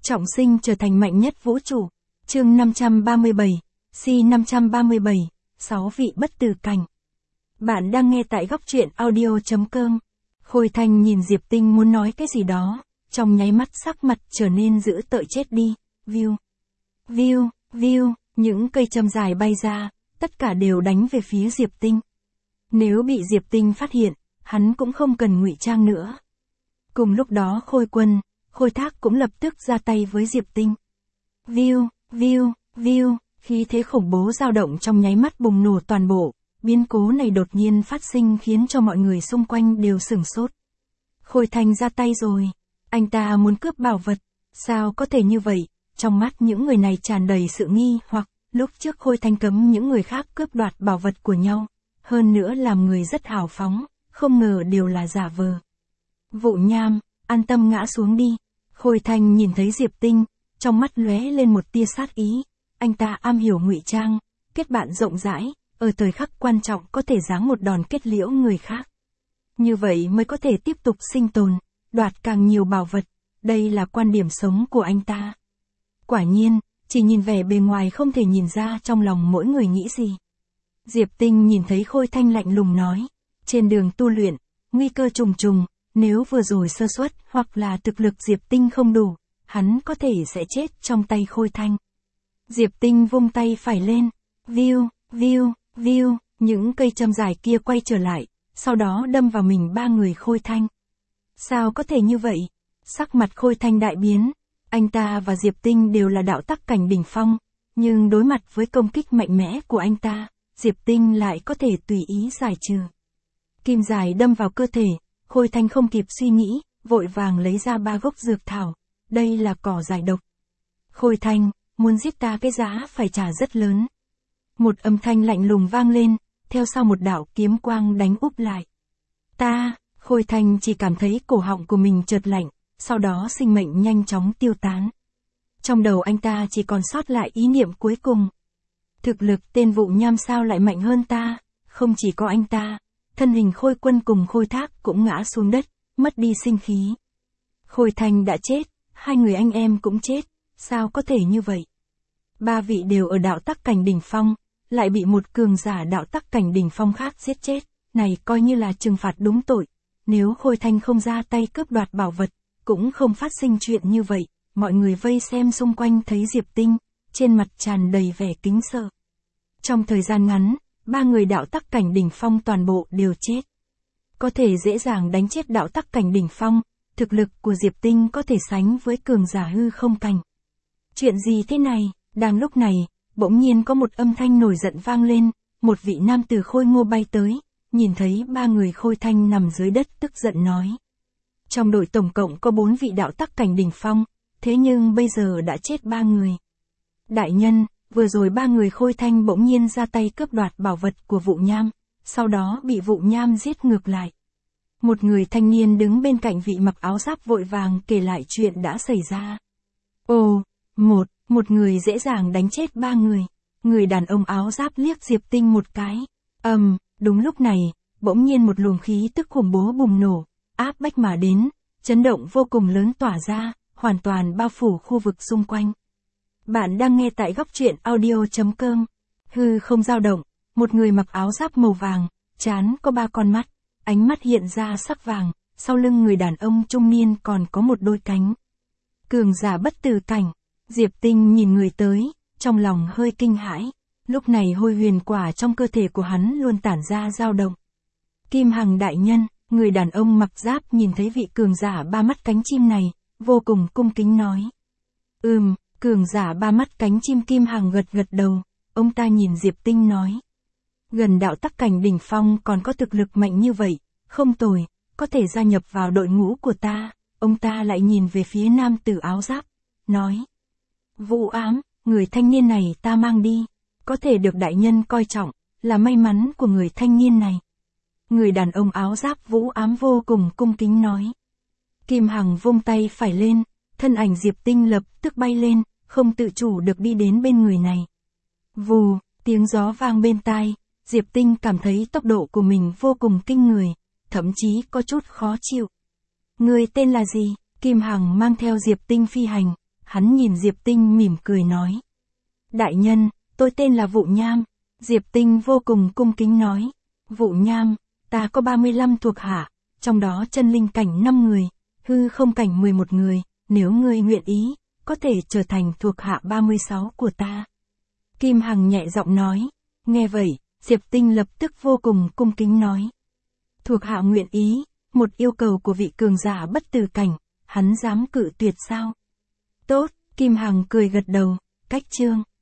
Trọng sinh trở thành mạnh nhất vũ trụ. Chương 537, C537, 6 vị bất tử cảnh. Bạn đang nghe tại góc truyện audio.com. Khôi Thanh nhìn Diệp Tinh muốn nói cái gì đó, trong nháy mắt sắc mặt trở nên dữ tợn chết đi. View, view, view, những cây châm dài bay ra, tất cả đều đánh về phía Diệp Tinh. Nếu bị Diệp Tinh phát hiện, hắn cũng không cần ngụy trang nữa. Cùng lúc đó Khôi Quân, Khôi Thác cũng lập tức ra tay với Diệp Tinh. View, view, view, khí thế khủng bố dao động trong nháy mắt bùng nổ toàn bộ. Biến cố này đột nhiên phát sinh khiến cho mọi người xung quanh đều sửng sốt. Khôi Thanh ra tay rồi. Anh ta muốn cướp bảo vật. Sao có thể như vậy? Trong mắt những người này tràn đầy sự nghi hoặc, lúc trước Khôi Thanh cấm những người khác cướp đoạt bảo vật của nhau. Hơn nữa làm người rất hào phóng, không ngờ đều là giả vờ. Vụ Nham, an tâm ngã xuống đi. Khôi Thanh nhìn thấy Diệp Tinh, trong mắt lóe lên một tia sát ý. Anh ta am hiểu ngụy trang, kết bạn rộng rãi, ở thời khắc quan trọng có thể giáng một đòn kết liễu người khác. Như vậy mới có thể tiếp tục sinh tồn, đoạt càng nhiều bảo vật. Đây là quan điểm sống của anh ta. Quả nhiên, chỉ nhìn vẻ bề ngoài không thể nhìn ra trong lòng mỗi người nghĩ gì. Diệp Tinh nhìn thấy Khôi Thanh lạnh lùng nói, trên đường tu luyện, nguy cơ trùng trùng, nếu vừa rồi sơ suất hoặc là thực lực Diệp Tinh không đủ, hắn có thể sẽ chết trong tay Khôi Thanh. Diệp Tinh vung tay phải lên, view, view, view, những cây châm dài kia quay trở lại, sau đó đâm vào mình ba người Khôi Thanh. Sao có thể như vậy? Sắc mặt Khôi Thanh đại biến, anh ta và Diệp Tinh đều là đạo tắc cảnh đỉnh phong, nhưng đối mặt với công kích mạnh mẽ của anh ta, Diệp Tinh lại có thể tùy ý giải trừ. Kim dài đâm vào cơ thể, Khôi Thanh không kịp suy nghĩ, vội vàng lấy ra 3 gốc dược thảo, đây là cỏ giải độc. Khôi Thanh, muốn giết ta cái giá phải trả rất lớn. Một âm thanh lạnh lùng vang lên, theo sau một đạo kiếm quang đánh úp lại. Khôi Thanh chỉ cảm thấy cổ họng của mình chợt lạnh, sau đó sinh mệnh nhanh chóng tiêu tán. Trong đầu anh ta chỉ còn sót lại ý niệm cuối cùng. Thực lực tên Vụ Nham sao lại mạnh hơn ta? Không chỉ có anh ta, thân hình Khôi Quân cùng Khôi Thác cũng ngã xuống đất, mất đi sinh khí. Khôi Thanh đã chết, hai người anh em cũng chết, sao có thể như vậy? Ba vị đều ở đạo tắc cảnh đỉnh phong, lại bị một cường giả đạo tắc cảnh đỉnh phong khác giết chết, này coi như là trừng phạt đúng tội. Nếu Khôi Thanh không ra tay cướp đoạt bảo vật, cũng không phát sinh chuyện như vậy. Mọi người vây xem xung quanh thấy Diệp Tinh, trên mặt tràn đầy vẻ kính sợ. Trong thời gian ngắn, ba người đạo tắc cảnh đỉnh phong toàn bộ đều chết. Có thể dễ dàng đánh chết đạo tắc cảnh đỉnh phong, thực lực của Diệp Tinh có thể sánh với cường giả hư không cảnh. Chuyện gì thế này? Đang lúc này, bỗng nhiên có một âm thanh nổi giận vang lên, một vị nam tử khôi ngô bay tới, nhìn thấy ba người Khôi Thanh nằm dưới đất tức giận nói. Trong đội tổng cộng có 4 vị đạo tắc cảnh đỉnh phong, thế nhưng bây giờ đã chết 3 người. Đại nhân, vừa rồi 3 người Khôi Thanh bỗng nhiên ra tay cướp đoạt bảo vật của Vụ Nham, sau đó bị Vụ Nham giết ngược lại. Một người thanh niên đứng bên cạnh vị mặc áo giáp vội vàng kể lại chuyện đã xảy ra. Ồ, một người dễ dàng đánh chết 3 người. Người đàn ông áo giáp liếc Diệp Tinh một cái. Đúng lúc này, bỗng nhiên một luồng khí tức khủng bố bùng nổ, áp bách mà đến, chấn động vô cùng lớn tỏa ra, hoàn toàn bao phủ khu vực xung quanh. Bạn đang nghe tại góc truyện audio.com. Hư không dao động, một người mặc áo giáp màu vàng, trán có 3 con mắt, ánh mắt hiện ra sắc vàng, sau lưng người đàn ông trung niên còn có một đôi cánh. Cường giả bất tử cảnh. Diệp Tinh nhìn người tới, trong lòng hơi kinh hãi. Lúc này hôi huyền quả trong cơ thể của hắn luôn tản ra dao động. Kim Hằng đại nhân, người đàn ông mặc giáp nhìn thấy vị cường giả 3 mắt cánh chim này, vô cùng cung kính nói. Cường giả 3 mắt cánh chim Kim Hằng gật gật đầu, ông ta nhìn Diệp Tinh nói. Gần đạo tắc cảnh đỉnh phong còn có thực lực mạnh như vậy, không tồi, có thể gia nhập vào đội ngũ của ta. Ông ta lại nhìn về phía nam tử áo giáp, nói. Vũ Ám, người thanh niên này ta mang đi, có thể được đại nhân coi trọng, là may mắn của người thanh niên này. Người đàn ông áo giáp Vũ Ám vô cùng cung kính nói. Kim Hằng vung tay phải lên, thân ảnh Diệp Tinh lập tức bay lên, không tự chủ được đi đến bên người này. Vù, tiếng gió vang bên tai, Diệp Tinh cảm thấy tốc độ của mình vô cùng kinh người, thậm chí có chút khó chịu. Người tên là gì? Kim Hằng mang theo Diệp Tinh phi hành, hắn nhìn Diệp Tinh mỉm cười nói. Đại nhân, tôi tên là Vụ Nham. Diệp Tinh vô cùng cung kính nói. Vụ Nham, ta có 35 thuộc hạ, trong đó chân linh cảnh 5 người, hư không cảnh 11 người, nếu ngươi nguyện ý, có thể trở thành thuộc hạ 36 của ta. Kim Hằng nhẹ giọng nói. Nghe vậy, Diệp Tinh lập tức vô cùng cung kính nói. Thuộc hạ nguyện ý, một yêu cầu của vị cường giả bất tử cảnh, hắn dám cự tuyệt sao? Tốt, Kim Hằng cười gật đầu, cách chương.